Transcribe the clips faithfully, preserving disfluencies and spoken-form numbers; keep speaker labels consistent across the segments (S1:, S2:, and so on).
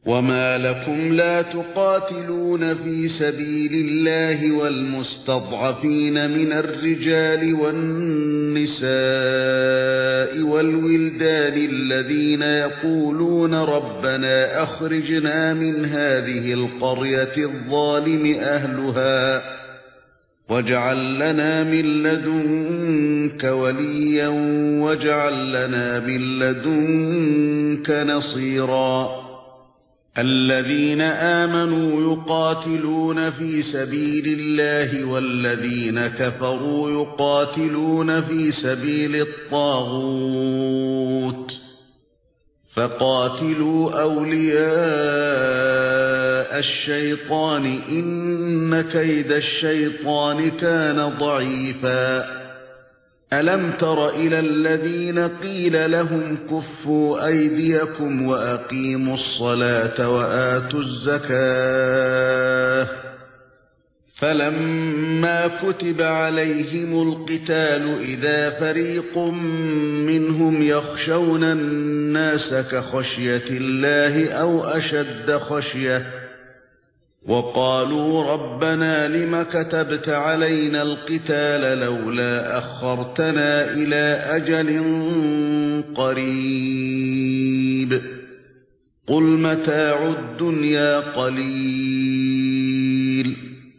S1: وما لكم لا تقاتلون في سبيل الله والمستضعفين من الرجال والنساء والولدان الذين يقولون ربنا أخرجنا من هذه القرية الظالم أهلها واجعل لنا من لدنك وليا واجعل لنا من لدنك نصيرا الذين آمنوا يقاتلون في سبيل الله والذين كفروا يقاتلون في سبيل الطاغوت فقاتلوا أولياء الشيطان إن كيد الشيطان كان ضعيفا ألم تر إلى الذين قيل لهم كفوا أيديكم وأقيموا الصلاة وآتوا الزكاة فلما كتب عليهم القتال إذا فريق منهم يخشون الناس كخشية الله أو أشد خشية وقالوا ربنا لم كتبت علينا القتال لولا أخرتنا إلى أجل قريب قل متاع الدنيا قليل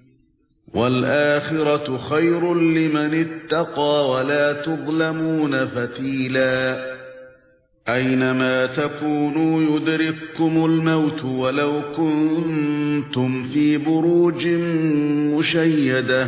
S1: والآخرة خير لمن اتقى ولا تظلمون فتيلا أينما تكونوا يدرككم الموت ولو كنتم في بروج مشيدة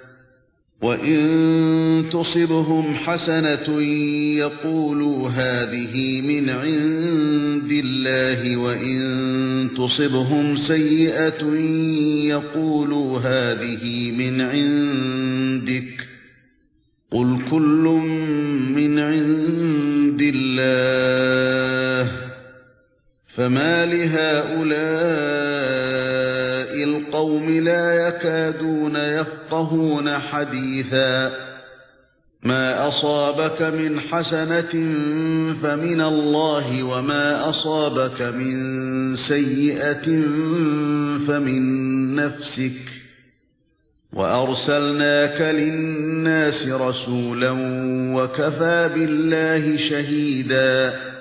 S1: وإن تصبهم حسنة يقولوا هذه من عند الله وإن تصبهم سيئة يقولوا هذه من عندك قل كل من عند الله فما لهؤلاء القوم لا يكادون يفقهون حديثا ما أصابك من حسنة فمن الله وما أصابك من سيئة فمن نفسك وأرسلناك للناس رسولا وكفى بالله شهيدا